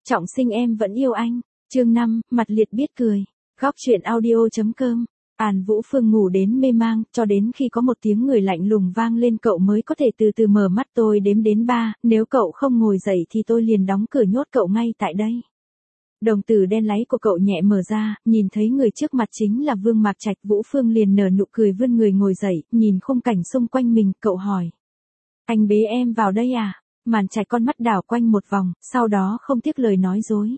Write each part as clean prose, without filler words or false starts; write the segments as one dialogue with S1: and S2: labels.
S1: Trọng sinh em vẫn yêu anh. Chương 5, mặt liệt biết cười. Góc truyện audio.com. An Vũ Phương ngủ đến mê mang, cho đến khi có một tiếng người lạnh lùng vang lên cậu mới có thể từ từ mở mắt. Tôi đếm đến 3, nếu cậu không ngồi dậy thì tôi liền đóng cửa nhốt cậu ngay tại đây. Đồng tử đen láy của cậu nhẹ mở ra, nhìn thấy người trước mặt chính là Vương Mạc Trạch. Vũ Phương liền nở nụ cười vươn người ngồi dậy, nhìn khung cảnh xung quanh mình, cậu hỏi. Anh bế em vào đây à? Màn Trạch con mắt đảo quanh một vòng, sau đó không tiếc lời nói dối.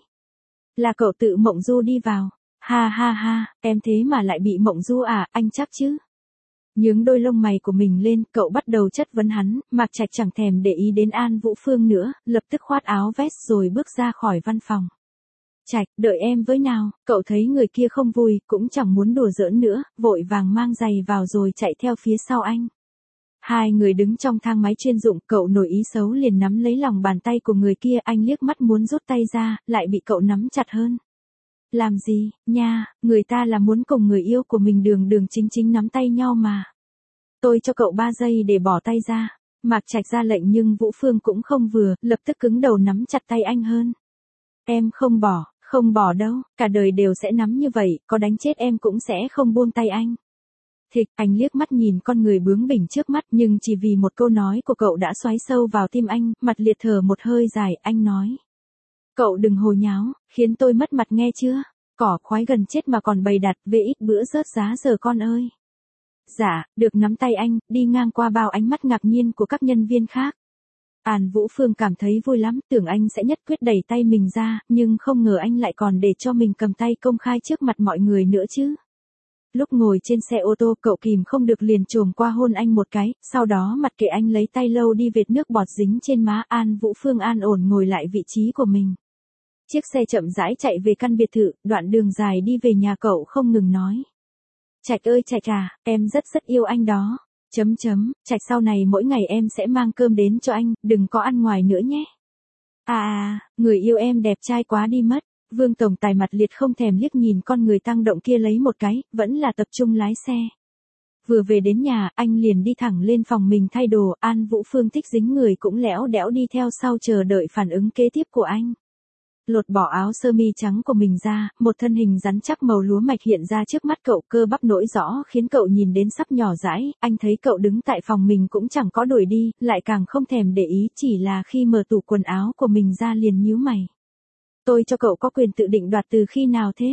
S1: Là cậu tự mộng du đi vào. Ha ha ha, em thế mà lại bị mộng du à, anh chắc chứ? Nhướng đôi lông mày của mình lên, cậu bắt đầu chất vấn hắn. Mạc Trạch chẳng thèm để ý đến An Vũ Phương nữa, lập tức khoát áo vest rồi bước ra khỏi văn phòng. Trạch, đợi em với nào. Cậu thấy người kia không vui, cũng chẳng muốn đùa giỡn nữa, vội vàng mang giày vào rồi chạy theo phía sau anh. Hai người đứng trong thang máy chuyên dụng, cậu nổi ý xấu liền nắm lấy lòng bàn tay của người kia, anh liếc mắt muốn rút tay ra, lại bị cậu nắm chặt hơn. Làm gì, nha, người ta là muốn cùng người yêu của mình đường chính nắm tay nhau mà. Tôi cho cậu 3 giây để bỏ tay ra. Mạc Trạch ra lệnh nhưng Vũ Phương cũng không vừa, lập tức cứng đầu nắm chặt tay anh hơn. Em không bỏ đâu, cả đời đều sẽ nắm như vậy, có đánh chết em cũng sẽ không buông tay anh. Thịch, anh liếc mắt nhìn con người bướng bỉnh trước mắt nhưng chỉ vì một câu nói của cậu đã xoáy sâu vào tim anh, mặt liệt thở một hơi dài, anh nói. Cậu đừng hồ nháo, khiến tôi mất mặt nghe chưa? Cỏ khoái gần chết mà còn bày đặt, về ít bữa rớt giá giờ con ơi. Dạ, được nắm tay anh, đi ngang qua bao ánh mắt ngạc nhiên của các nhân viên khác. An Vũ Phương cảm thấy vui lắm, tưởng anh sẽ nhất quyết đẩy tay mình ra, nhưng không ngờ anh lại còn để cho mình cầm tay công khai trước mặt mọi người nữa chứ. Lúc ngồi trên xe ô tô, cậu kìm không được liền chồm qua hôn anh một cái, sau đó mặc kệ anh lấy tay lâu đi vệt nước bọt dính trên má. An Vũ Phương an ổn ngồi lại vị trí của mình. Chiếc xe chậm rãi chạy về căn biệt thự, đoạn đường dài đi về nhà cậu không ngừng nói. Trạch ơi Trạch à, em rất yêu anh đó. Trạch sau này mỗi ngày em sẽ mang cơm đến cho anh, đừng có ăn ngoài nữa nhé. Người yêu em đẹp trai quá đi mất. Vương tổng tài mặt liệt không thèm liếc nhìn con người tăng động kia lấy một cái, vẫn là tập trung lái xe. Vừa về đến nhà, anh liền đi thẳng lên phòng mình thay đồ. An Vũ Phương thích dính người cũng lẽo đẽo đi theo sau chờ đợi phản ứng kế tiếp của anh. Lột bỏ áo sơ mi trắng của mình ra, một thân hình rắn chắc màu lúa mạch hiện ra trước mắt cậu, cơ bắp nổi rõ khiến cậu nhìn đến sắp nhỏ dãi. Anh thấy cậu đứng tại phòng mình cũng chẳng có đuổi đi, lại càng không thèm để ý, chỉ là khi mở tủ quần áo của mình ra liền nhíu mày. Tôi cho cậu có quyền tự định đoạt từ khi nào thế?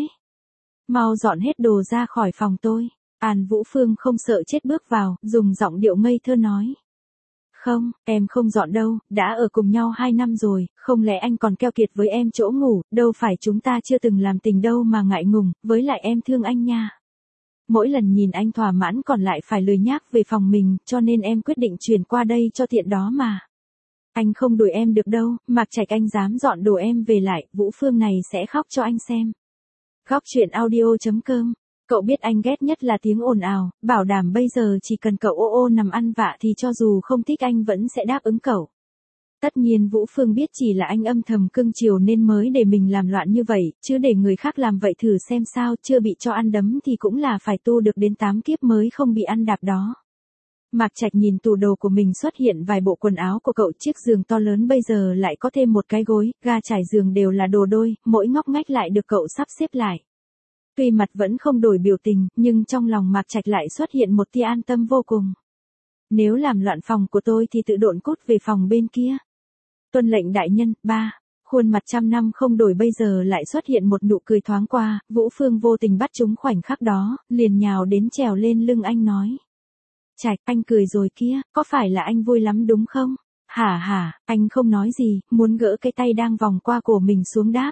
S1: Mau dọn hết đồ ra khỏi phòng tôi. An Vũ Phương không sợ chết bước vào, dùng giọng điệu ngây thơ nói. Không, em không dọn đâu, đã ở cùng nhau 2 năm rồi, không lẽ anh còn keo kiệt với em chỗ ngủ, đâu phải chúng ta chưa từng làm tình đâu mà ngại ngùng, với lại em thương anh nha. Mỗi lần nhìn anh thỏa mãn còn lại phải lười nhác về phòng mình, cho nên em quyết định chuyển qua đây cho tiện đó mà. Anh không đuổi em được đâu, Mạc Trạch anh dám dọn đồ em về lại, Vũ Phương này sẽ khóc cho anh xem. Góc truyện audio.com. Cậu biết anh ghét nhất là tiếng ồn ào, bảo đảm bây giờ chỉ cần cậu ô nằm ăn vạ thì cho dù không thích anh vẫn sẽ đáp ứng cậu. Tất nhiên Vũ Phương biết chỉ là anh âm thầm cưng chiều nên mới để mình làm loạn như vậy, chứ để người khác làm vậy thử xem sao, chưa bị cho ăn đấm thì cũng là phải tu được đến 8 kiếp mới không bị ăn đạp đó. Mạc Trạch nhìn tủ đồ của mình xuất hiện vài bộ quần áo của cậu, chiếc giường to lớn bây giờ lại có thêm một cái gối, ga trải giường đều là đồ đôi, mỗi ngóc ngách lại được cậu sắp xếp lại. Tuy mặt vẫn không đổi biểu tình, nhưng trong lòng Mạc Trạch lại xuất hiện một tia an tâm vô cùng. Nếu làm loạn phòng của tôi thì tự độn cút về phòng bên kia. Tuân lệnh đại nhân. 3. Khuôn mặt trăm năm không đổi bây giờ lại xuất hiện một nụ cười thoáng qua, Vũ Phương vô tình bắt trúng khoảnh khắc đó, liền nhào đến trèo lên lưng anh nói. Trạch, anh cười rồi kia, có phải là anh vui lắm đúng không? Hả, anh không nói gì, muốn gỡ cái tay đang vòng qua cổ mình xuống đáp.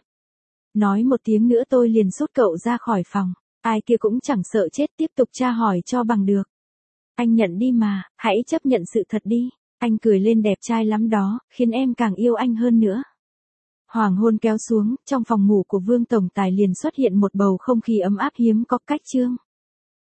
S1: Nói một tiếng nữa tôi liền sút cậu ra khỏi phòng, ai kia cũng chẳng sợ chết tiếp tục tra hỏi cho bằng được. Anh nhận đi mà, hãy chấp nhận sự thật đi, anh cười lên đẹp trai lắm đó, khiến em càng yêu anh hơn nữa. Hoàng hôn kéo xuống, trong phòng ngủ của Vương tổng tài liền xuất hiện một bầu không khí ấm áp hiếm có. Cách chương